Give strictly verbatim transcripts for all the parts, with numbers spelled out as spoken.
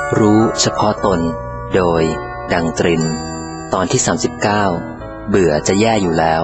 รู้เฉพาะตนโดยดังตรินตอนที่สามสิบเก้าเบื่อจะแย่อยู่แล้ว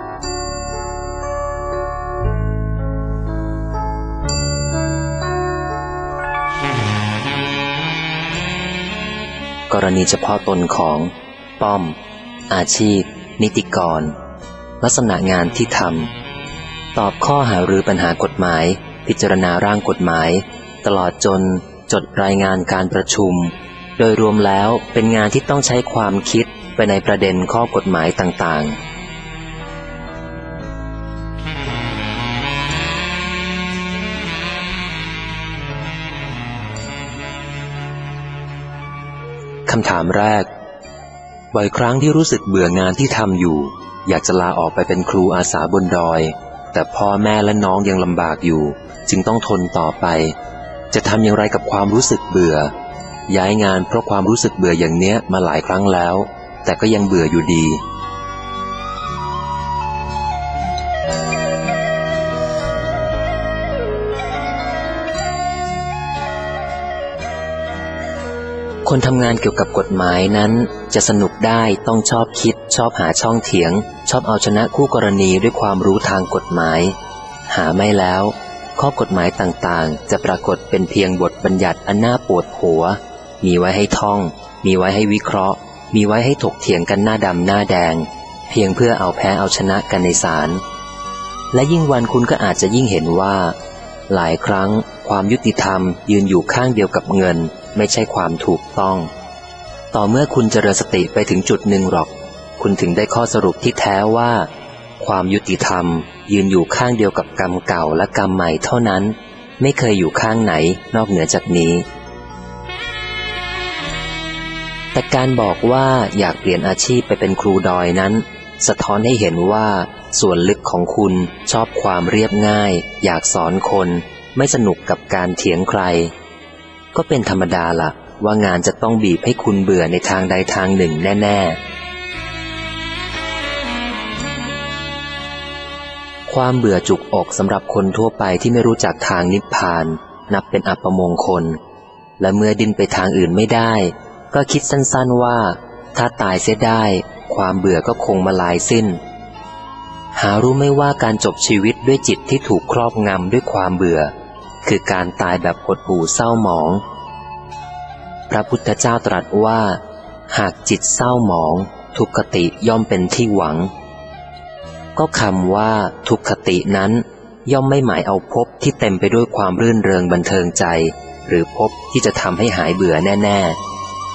กรณีเฉพาะตนของป้อมอาชีพนิติกรลักษณะงานที่ทำตอบข้อหารือปัญหากฎหมายพิจารณาร่างกฎหมายตลอดจนจดรายงานการประชุมโดยรวมแล้วเป็นงานที่ต้องใช้ความคิดไปในประเด็นข้อกฎหมายต่างๆคำถามแรกบ่อยครั้งที่รู้สึกเบื่องานที่ทำอยู่อยากจะลาออกไปเป็นครูอาสาบนดอยแต่พ่อแม่และน้องยังลำบากอยู่จึงต้องทนต่อไปจะทำอย่างไรกับความรู้สึกเบื่อย้ายงานเพราะความรู้สึกเบื่ออย่างเนี้ยมาหลายครั้งแล้วแต่ก็ยังเบื่ออยู่ดีคนทำงานเกี่ยวกับกฎหมายนั้นจะสนุกได้ต้องชอบคิดชอบหาช่องเถียงชอบเอาชนะคู่กรณีด้วยความรู้ทางกฎหมายหาไม่แล้วข้อกฎหมายต่างๆจะปรากฏเป็นเพียงบทบัญญัติอันน่าปวดหัวมีไว้ให้ท่องมีไว้ให้วิเคราะห์มีไว้ให้ถกเถียงกันหน้าดำหน้าแดงเพียงเพื่อเอาแพ้เอาชนะกันในศาลและยิ่งวันคุณก็อาจจะยิ่งเห็นว่าหลายครั้งความยุติธรรมยืนอยู่ข้างเดียวกับเงินไม่ใช่ความถูกต้องต่อเมื่อคุณเจริญสติไปถึงจุดหนึ่งหรอกคุณถึงได้ข้อสรุปที่แท้ว่าความยุติธรรมยืนอยู่ข้างเดียวกับกรรมเก่าและกรรมใหม่เท่านั้นไม่เคยอยู่ข้างไหนนอกเหนือจากนี้แต่การบอกว่าอยากเปลี่ยนอาชีพไปเป็นครูดอยนั้นสะท้อนให้เห็นว่าส่วนลึกของคุณชอบความเรียบง่ายอยากสอนคนไม่สนุกกับการเถียงใครก็เป็นธรรมดาล่ะว่างานจะต้องบีบให้คุณเบื่อในทางใดทางหนึ่งแน่ๆความเบื่อจุกอกสำหรับคนทั่วไปที่ไม่รู้จักทางนิพพานนับเป็นอัปมงคลและเมื่อดิ้นไปทางอื่นไม่ได้ก็คิดสั้นๆว่าถ้าตายเสียได้ความเบื่อก็คงมาลายสิ้นหารู้ไม่ว่าการจบชีวิตด้วยจิตที่ถูกครอบงำด้วยความเบื่อคือการตายแบบหดหู่เศร้าหมองพระพุทธเจ้าตรัสว่าหากจิตเศร้าหมองทุกขติย่อมเป็นที่หวังก็คำว่าทุกขตินั้นย่อมไม่หมายเอาภพที่เต็มไปด้วยความรื่นเริงบันเทิงใจหรือภพที่จะทำให้หายเบื่อแน่ๆ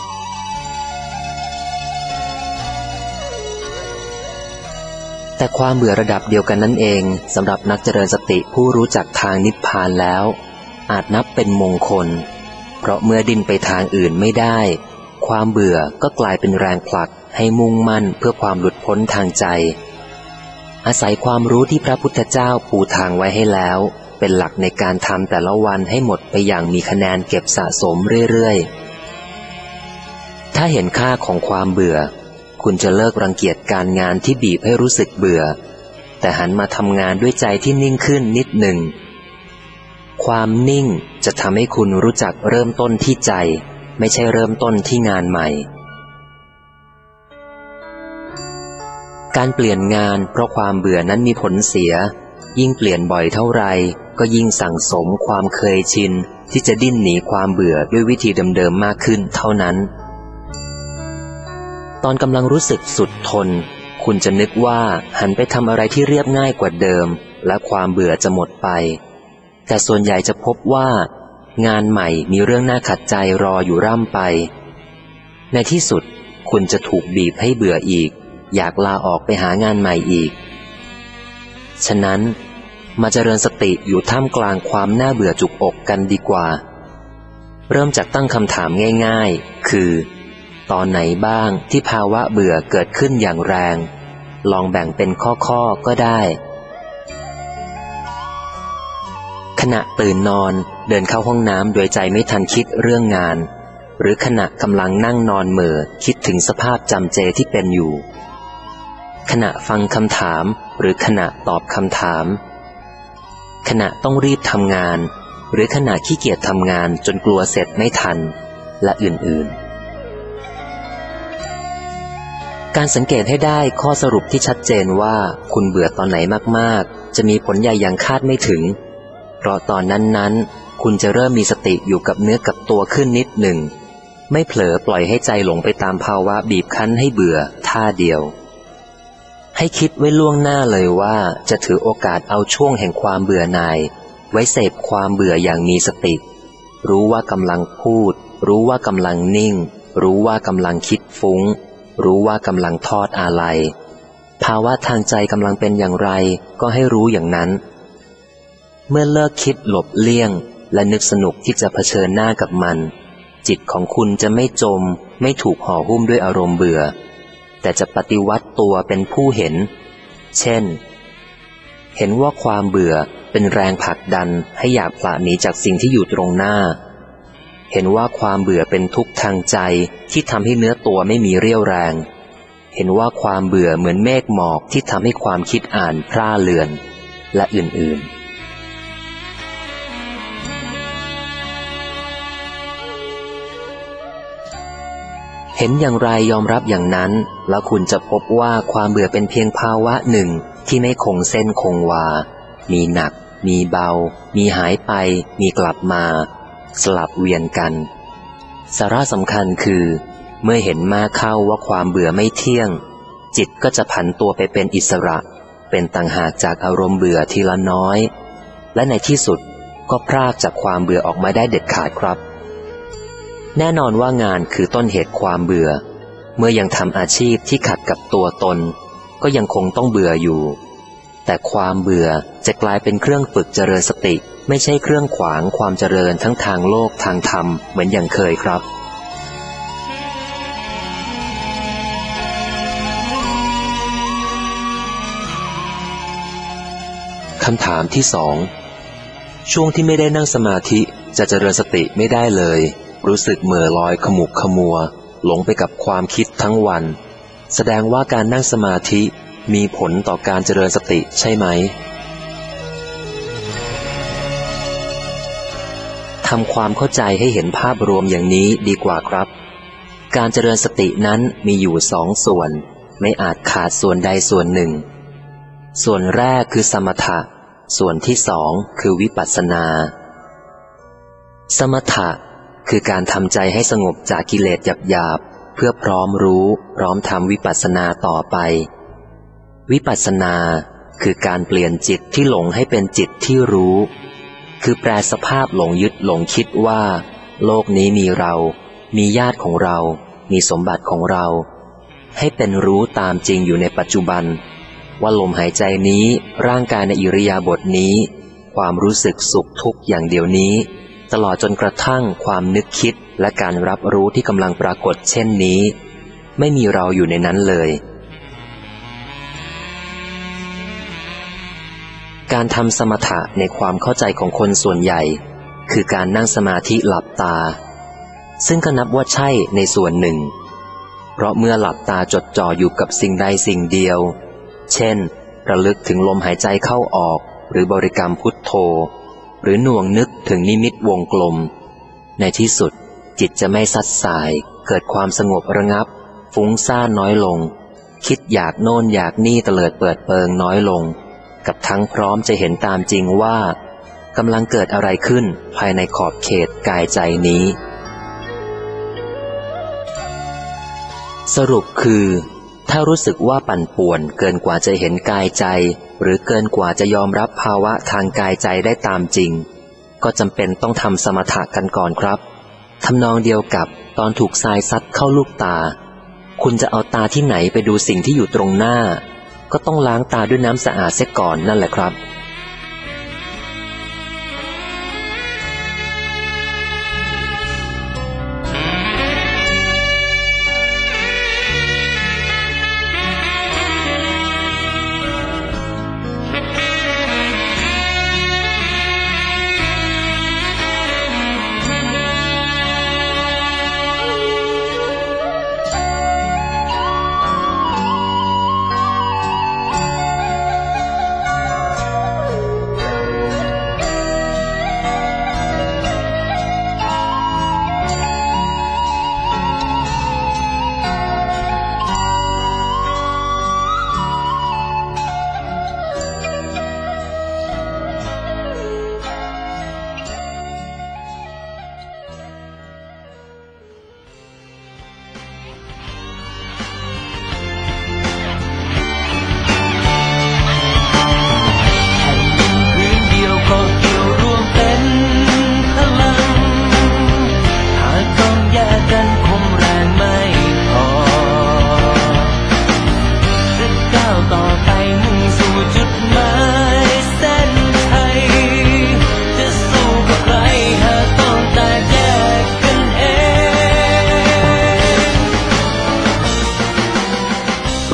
แต่ความเบื่อระดับเดียวกันนั่นเองสำหรับนักเจริญสติผู้รู้จักทางนิพพานแล้วอาจนับเป็นมงคลเพราะเมื่อดิ้นไปทางอื่นไม่ได้ความเบื่อก็กลายเป็นแรงผลักให้มุ่งมั่นเพื่อความหลุดพ้นทางใจอาศัยความรู้ที่พระพุทธเจ้าปูทางไว้ให้แล้วเป็นหลักในการทำแต่ละวันให้หมดไปอย่างมีคะแนนเก็บสะสมเรื่อยๆถ้าเห็นค่าของความเบื่อคุณจะเลิกรังเกียจการงานที่บีบให้รู้สึกเบื่อแต่หันมาทำงานด้วยใจที่นิ่งขึ้นนิดหนึ่งความนิ่งจะทำให้คุณรู้จักเริ่มต้นที่ใจไม่ใช่เริ่มต้นที่งานใหม่การเปลี่ยนงานเพราะความเบื่อนั้นมีผลเสียยิ่งเปลี่ยนบ่อยเท่าไรก็ยิ่งสั่งสมความเคยชินที่จะดิ้นหนีความเบื่อด้วยวิธีเดิมๆมากขึ้นเท่านั้นตอนกำลังรู้สึกสุดทนคุณจะนึกว่าหันไปทำอะไรที่เรียบง่ายกว่าเดิมและความเบื่อจะหมดไปแต่ส่วนใหญ่จะพบว่างานใหม่มีเรื่องน่าขัดใจรออยู่ร่ำไปในที่สุดคุณจะถูกบีบให้เบื่ออีกอยากลาออกไปหางานใหม่อีกฉะนั้นมาเจริญสติอยู่ท่ามกลางความน่าเบื่อจุกอกกันดีกว่าเริ่มจากตั้งคำถามง่ายๆคือตอนไหนบ้างที่ภาวะเบื่อเกิดขึ้นอย่างแรงลองแบ่งเป็นข้อๆก็ได้ขณะตื่นนอนเดินเข้าห้องน้ำโดยใจไม่ทันคิดเรื่องงานหรือขณะกำลังนั่งนอนเหม่อคิดถึงสภาพจำเจที่เป็นอยู่ขณะฟังคำถามหรือขณะตอบคำถามขณะต้องรีบทำงานหรือขณะขี้เกียจทำงานจนกลัวเสร็จไม่ทันและอื่นๆการสังเกตให้ได้ข้อสรุปที่ชัดเจนว่าคุณเบื่อตอนไหนมากๆจะมีผลใหญ่อย่างคาดไม่ถึงเพราะตอนนั้นๆคุณจะเริ่มมีสติอยู่กับเนื้อกับตัวขึ้นนิดหนึ่งไม่เผลอปล่อยให้ใจหลงไปตามภาวะบีบคั้นให้เบื่อท่าเดียวให้คิดไว้ล่วงหน้าเลยว่าจะถือโอกาสเอาช่วงแห่งความเบื่อหน่ายไว้เสพความเบื่ออย่างมีสติรู้ว่ากำลังพูดรู้ว่ากำลังนิ่งรู้ว่ากำลังคิดฟุ้งรู้ว่ากำลังทอดอาลัยภาวะทางใจกำลังเป็นอย่างไรก็ให้รู้อย่างนั้นเมื่อเลิกคิดหลบเลี่ยงและนึกสนุกที่จะเผชิญหน้ากับมันจิตของคุณจะไม่จมไม่ถูกห่อหุ้มด้วยอารมณ์เบื่อแต่จะปฏิวัติตัวเป็นผู้เห็นเช่นเห็นว่าความเบื่อเป็นแรงผลักดันให้อยากผละหนีจากสิ่งที่อยู่ตรงหน้าเห็นว่าความเบื่อเป็นทุกข์ทางใจที่ทำให้เนื้อตัวไม่มีเรี่ยวแรงเห็นว่าความเบื่อเหมือนเมฆหมอกที่ทำให้ความคิดอ่านพร่าเลือนและอื่นๆเห็นอย่างไรยอมรับอย่างนั้นแล้วคุณจะพบว่าความเบื่อเป็นเพียงภาวะหนึ่งที่ไม่คงเส้นคงวามีหนักมีเบามีหายไปมีกลับมาสลับเวียนกันสาระสำคัญคือเมื่อเห็นมากเข้าว่าความเบื่อไม่เที่ยงจิตก็จะผันตัวไปเป็นอิสระเป็นต่างหากจากอารมณ์เบื่อทีละน้อยและในที่สุดก็พรากจากความเบื่อออกมาได้เด็ดขาดครับแน่นอนว่างานคือต้นเหตุความเบื่อเมื่อยังทำอาชีพที่ขัดกับตัวตนก็ยังคงต้องเบื่ออยู่แต่ความเบื่อจะกลายเป็นเครื่องฝึกเจริญสติไม่ใช่เครื่องขวางความเจริญทั้งทางโลกทางธรรมเหมือนอย่างเคยครับคำถามที่สองช่วงที่ไม่ได้นั่งสมาธิจะเจริญสติไม่ได้เลยรู้สึกเหม่อลอยขมุกขมัวหลงไปกับความคิดทั้งวันแสดงว่าการนั่งสมาธิมีผลต่อการเจริญสติใช่ไหมทำความเข้าใจให้เห็นภาพรวมอย่างนี้ดีกว่าครับการเจริญสตินั้นมีอยู่สองส่วนไม่อาจขาดส่วนใดส่วนหนึ่งส่วนแรกคือสมถะส่วนที่สองคือวิปัสสนาสมถะคือการทำใจให้สงบจากกิเลสหยาบๆเพื่อพร้อมรู้พร้อมทำวิปัสสนาต่อไปวิปัสสนาคือการเปลี่ยนจิตที่หลงให้เป็นจิตที่รู้คือแปลสภาพหลงยึดหลงคิดว่าโลกนี้มีเรามีญาติของเรามีสมบัติของเราให้เป็นรู้ตามจริงอยู่ในปัจจุบันว่าลมหายใจนี้ร่างกายในอิริยาบถนี้ความรู้สึกสุขทุกข์อย่างเดียวนี้ตลอดจนกระทั่งความนึกคิดและการรับรู้ที่กำลังปรากฏเช่นนี้ไม่มีเราอยู่ในนั้นเลยการทำสมถะในความเข้าใจของคนส่วนใหญ่คือการนั่งสมาธิหลับตาซึ่งก็นับว่าใช่ในส่วนหนึ่งเพราะเมื่อหลับตาจดจ่ออยู่กับสิ่งใดสิ่งเดียวเช่นระลึกถึงลมหายใจเข้าออกหรือบริกรรมพุทโธหรือหน่วงนึกถึงนิมิตวงกลมในที่สุดจิตจะไม่ซัดสายเกิดความสงบระงับฟุ้งซ่านน้อยลงคิดอยากโน่นอยากนี่เตลิดเปิดเปิงน้อยลงกับทั้งพร้อมจะเห็นตามจริงว่ากำลังเกิดอะไรขึ้นภายในขอบเขตกายใจนี้สรุปคือถ้ารู้สึกว่าปั่นป่วนเกินกว่าจะเห็นกายใจหรือเกินกว่าจะยอมรับภาวะทางกายใจได้ตามจริงก็จำเป็นต้องทำสมถะกันก่อนครับทำนองเดียวกับตอนถูกทรายซัดเข้าลูกตาคุณจะเอาตาที่ไหนไปดูสิ่งที่อยู่ตรงหน้าก็ต้องล้างตาด้วยน้ำสะอาดเสียก่อนนั่นแหละครับ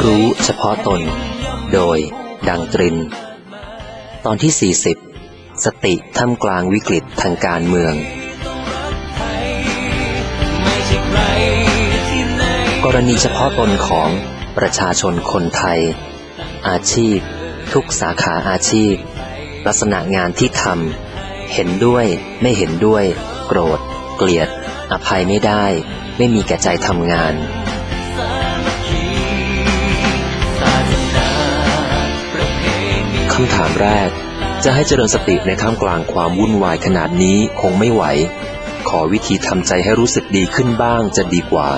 รู้เฉพาะตนโดยดังตรินตอนที่สี่สิบสติท่ามกลางวิกฤตทางการเมืองกรณีเฉพาะตนของประชาชนคนไทยอาชีพทุกสาขาอาชีพลักษณะงานที่ทำเห็นด้วยไม่เห็นด้วยโกรธเกลียดอภัยไม่ได้ไม่มีแก่ใจทำงานคำถามแรกจะให้เจริญสติในท่ามกลางความวุ่นวายขนาดนี้คงไม่ไหวขอวิธีทำใจให้รู้สึกดีขึ้นบ้างจะดีกว่า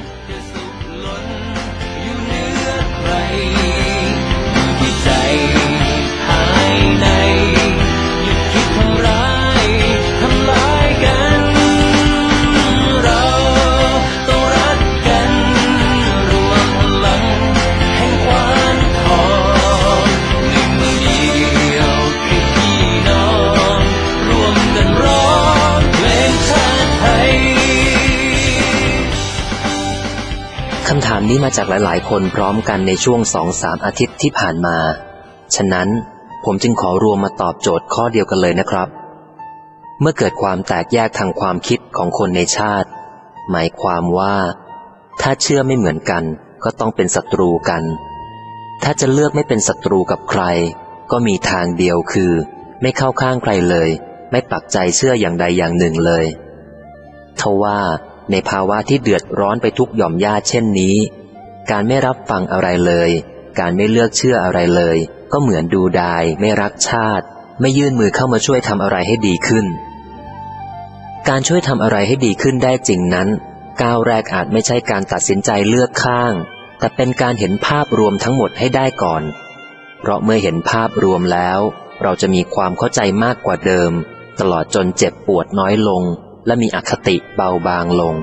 คำถามนี้มาจากหลายๆคนพร้อมกันในช่วง สองสาม อาทิตย์ที่ผ่านมาฉะนั้นผมจึงขอรวมมาตอบโจทย์ข้อเดียวกันเลยนะครับเมื่อเกิดความแตกแยกทางความคิดของคนในชาติหมายความว่าถ้าเชื่อไม่เหมือนกันก็ต้องเป็นศัตรูกันถ้าจะเลือกไม่เป็นศัตรูกับใครก็มีทางเดียวคือไม่เข้าข้างใครเลยไม่ปักใจเชื่ออย่างใดอย่างหนึ่งเลยทว่าในภาวะที่เดือดร้อนไปทุกหย่อมหญ้าเช่นนี้การไม่รับฟังอะไรเลยการไม่เลือกเชื่ออะไรเลยก็เหมือนดูดายไม่รักชาติไม่ยื่นมือเข้ามาช่วยทำอะไรให้ดีขึ้นการช่วยทำอะไรให้ดีขึ้นได้จริงนั้นก้าวแรกอาจไม่ใช่การตัดสินใจเลือกข้างแต่เป็นการเห็นภาพรวมทั้งหมดให้ได้ก่อนเพราะเมื่อเห็นภาพรวมแล้วเราจะมีความเข้าใจมากกว่าเดิมตลอดจนเจ็บปวดน้อยลงและมีอคติเบาบางลง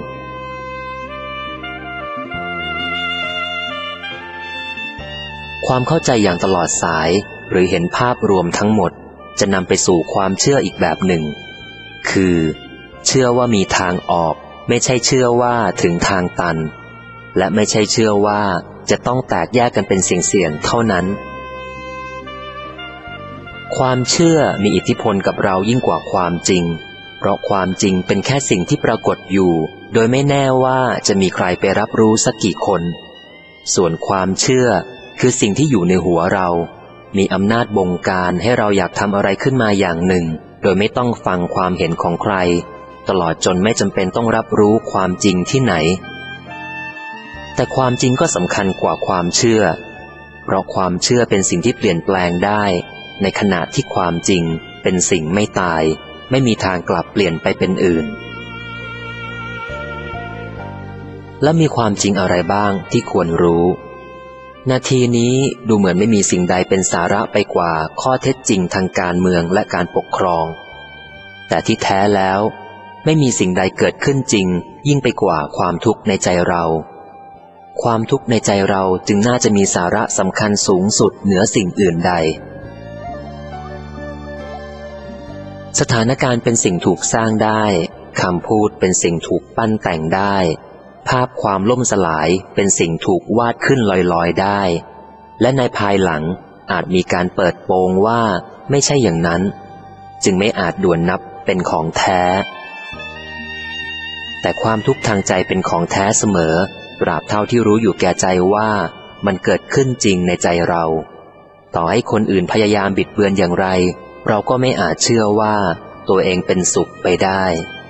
ความเข้าใจอย่างตลอดสายหรือเห็นภาพรวมทั้งหมดจะนำไปสู่ความเชื่ออีกแบบหนึ่งคือเชื่อว่ามีทางออกไม่ใช่เชื่อว่าถึงทางตันและไม่ใช่เชื่อว่าจะต้องแตกแยกกันเป็นเสี่ยงๆเท่านั้นความเชื่อมีอิทธิพลกับเรายิ่งกว่าความจริงเพราะความจริงเป็นแค่สิ่งที่ปรากฏอยู่โดยไม่แน่ว่าจะมีใครไปรับรู้สักกี่คนส่วนความเชื่อคือสิ่งที่อยู่ในหัวเรามีอำนาจบงการให้เราอยากทำอะไรขึ้นมาอย่างหนึ่งโดยไม่ต้องฟังความเห็นของใครตลอดจนไม่จำเป็นต้องรับรู้ความจริงที่ไหนแต่ความจริงก็สำคัญกว่าความเชื่อเพราะความเชื่อเป็นสิ่งที่เปลี่ยนแปลงได้ในขณะที่ความจริงเป็นสิ่งไม่ตายไม่มีทางกลับเปลี่ยนไปเป็นอื่นและมีความจริงอะไรบ้างที่ควรรู้นาทีนี้ดูเหมือนไม่มีสิ่งใดเป็นสาระไปกว่าข้อเท็จจริงทางการเมืองและการปกครองแต่ที่แท้แล้วไม่มีสิ่งใดเกิดขึ้นจริงยิ่งไปกว่าความทุกข์ในใจเราความทุกข์ในใจเราจึงน่าจะมีสาระสำคัญสูงสุดเหนือสิ่งอื่นใดสถานการณ์เป็นสิ่งถูกสร้างได้คำพูดเป็นสิ่งถูกปั้นแต่งได้ภาพความล่มสลายเป็นสิ่งถูกวาดขึ้นลอยๆได้และในภายหลังอาจมีการเปิดโปงว่าไม่ใช่อย่างนั้นจึงไม่อาจด่วนนับเป็นของแท้แต่ความทุกข์ทางใจเป็นของแท้เสมอตราบเท่าที่รู้อยู่แก่ใจว่ามันเกิดขึ้นจริงในใจเราต่อให้คนอื่นพยายามบิดเบือนอย่างไรเราก็ไม่อาจเชื่อว่าตัวเองเป็นสุขไปได้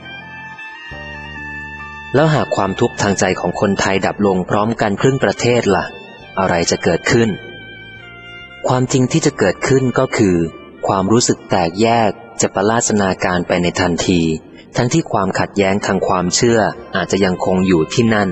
แล้วหากความทุกข์ทางใจของคนไทยดับลงพร้อมกันครึ่งประเทศล่ะอะไรจะเกิดขึ้นความจริงที่จะเกิดขึ้นก็คือความรู้สึกแตกแยกจะปลาสนาการไปในทันทีทั้งที่ความขัดแย้งทางความเชื่ออาจจะยังคงอยู่ที่นั่น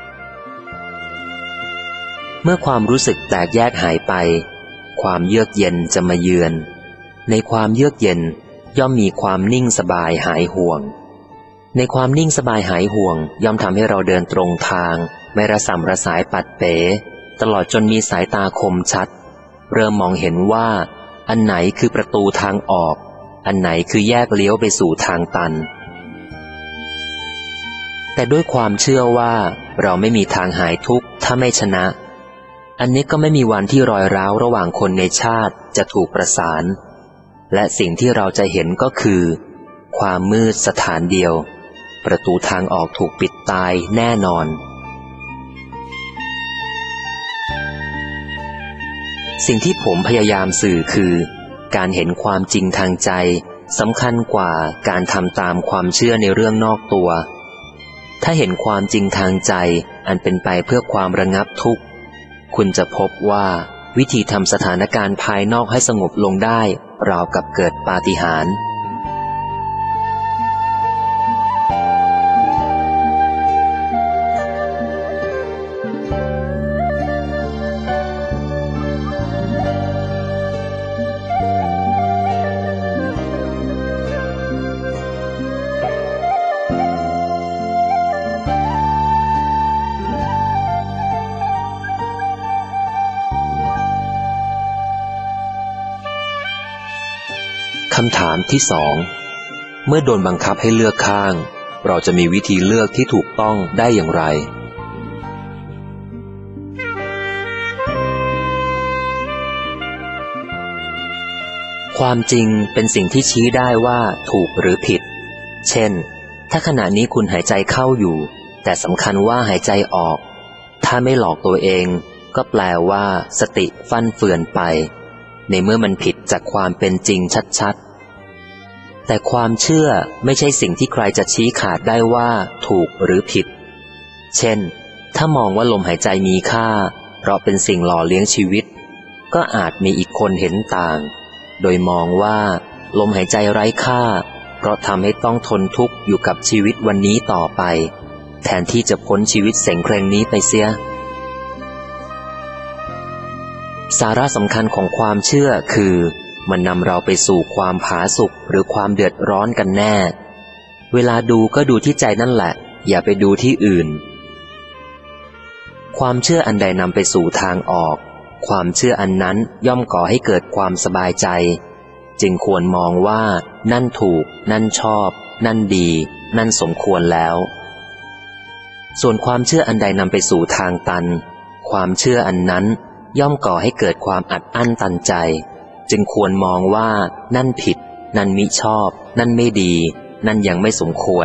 เมื่อความรู้สึกแตกแยกหายไปความเยือกเย็นจะมาเยือนในความเยือกเย็นย่อมมีความนิ่งสบายหายห่วงในความนิ่งสบายหายห่วงย่อมทำให้เราเดินตรงทางไม่ระส่ำระสายปัดเป๋ตลอดจนมีสายตาคมชัดเริ่มมองเห็นว่าอันไหนคือประตูทางออกอันไหนคือแยกเลี้ยวไปสู่ทางตันแต่ด้วยความเชื่อว่าเราไม่มีทางหายทุกข์ถ้าไม่ชนะอันนี้ก็ไม่มีวันที่รอยร้าวระหว่างคนในชาติจะถูกประสานและสิ่งที่เราจะเห็นก็คือความมืดสถานเดียวประตูทางออกถูกปิดตายแน่นอนสิ่งที่ผมพยายามสื่อคือการเห็นความจริงทางใจสำคัญกว่าการทำตามความเชื่อในเรื่องนอกตัวถ้าเห็นความจริงทางใจอันเป็นไปเพื่อความระงับทุกข์คุณจะพบว่าวิธีทำสถานการณ์ภายนอกให้สงบลงได้ราวกับเกิดปาฏิหาริย์คำถามที่สองเมื่อโดนบังคับให้เลือกข้างเราจะมีวิธีเลือกที่ถูกต้องได้อย่างไรความจริงเป็นสิ่งที่ชี้ได้ว่าถูกหรือผิดเช่นถ้าขณะนี้คุณหายใจเข้าอยู่แต่สำคัญว่าหายใจออกถ้าไม่หลอกตัวเองก็แปลว่าสติฟั่นเฟือนไปในเมื่อมันผิดจากความเป็นจริงชัดๆแต่ความเชื่อไม่ใช่สิ่งที่ใครจะชี้ขาดได้ว่าถูกหรือผิดเช่นถ้ามองว่าลมหายใจมีค่าเพราะเป็นสิ่งหล่อเลี้ยงชีวิตก็อาจมีอีกคนเห็นต่างโดยมองว่าลมหายใจไร้ค่าเพราะทำให้ต้องทนทุกข์อยู่กับชีวิตวันนี้ต่อไปแทนที่จะพ้นชีวิตเส็งเคร่งนี้ไปเสียสาระสำคัญของความเชื่อคือมันนำเราไปสู่ความผาสุกหรือความเดือดร้อนกันแน่เวลาดูก็ดูที่ใจนั่นแหละอย่าไปดูที่อื่นความเชื่ออันใดนำไปสู่ทางออกความเชื่ออันนั้นย่อมก่อให้เกิดความสบายใจจึงควรมองว่านั่นถูกนั่นชอบนั่นดีนั่นสมควรแล้วส่วนความเชื่ออันใดนำไปสู่ทางตันความเชื่ออันนั้นย่อมก่อให้เกิดความอัดอั้นตันใจจึงควรมองว่านั่นผิดนั่นมิชอบนั่นไม่ดีนั่นยังไม่สมควร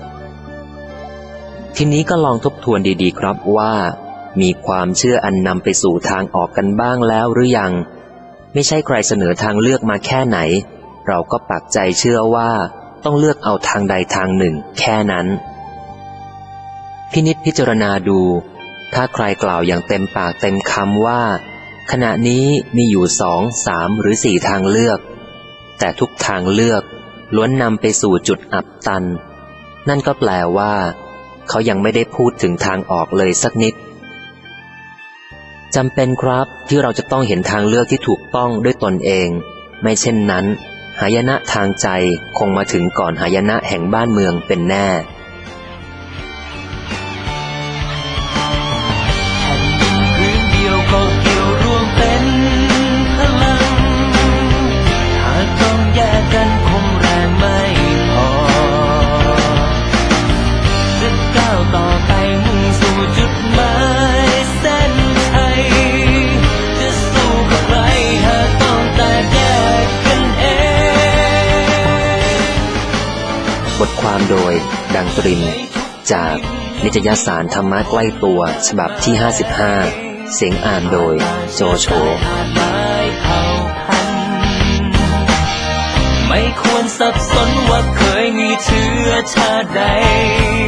ทีนี้ก็ลองทบทวนดีๆครับว่ามีความเชื่ออันนำไปสู่ทางออกกันบ้างแล้วหรือยังไม่ใช่ใครเสนอทางเลือกมาแค่ไหนเราก็ปักใจเชื่อว่าต้องเลือกเอาทางใดทางหนึ่งแค่นั้นพินิจพิจารณาดูถ้าใครกล่าวอย่างเต็มปากเต็มคำว่าขณะนี้มีอยู่สองสามหรือสี่ทางเลือกแต่ทุกทางเลือกล้วนนำไปสู่จุดอับตันนั่นก็แปลว่าเขายังไม่ได้พูดถึงทางออกเลยสักนิดจำเป็นครับที่เราจะต้องเห็นทางเลือกที่ถูกต้องด้วยตนเองไม่เช่นนั้นหายนะทางใจคงมาถึงก่อนหายนะแห่งบ้านเมืองเป็นแน่บทความโดยดังตรินจากนิตยสารธรรมะใกล้ตัวฉบับที่ห้าสิบห้าเสียงอ่านโดยโจโฉไม่ควรสับสนว่าเคยมีเชื้อชาติใด